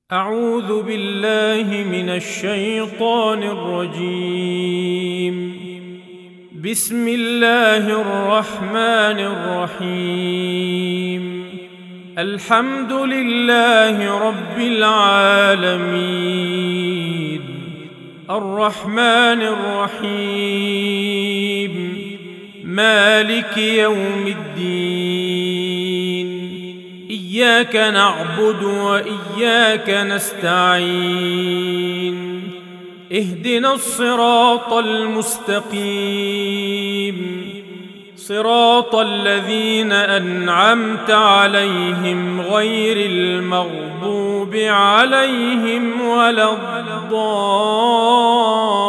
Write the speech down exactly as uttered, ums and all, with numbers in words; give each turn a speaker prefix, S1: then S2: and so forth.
S1: أعوذ بالله من الشيطان الرجيم. بسم الله الرحمن الرحيم. الحمد لله رب العالمين، الرحمن الرحيم، مالك يوم الدين. إياك نعبد وإياك نستعين. اهدنا الصراط المستقيم، صراط الذين أنعمت عليهم غير المغضوب عليهم ولا الضالين.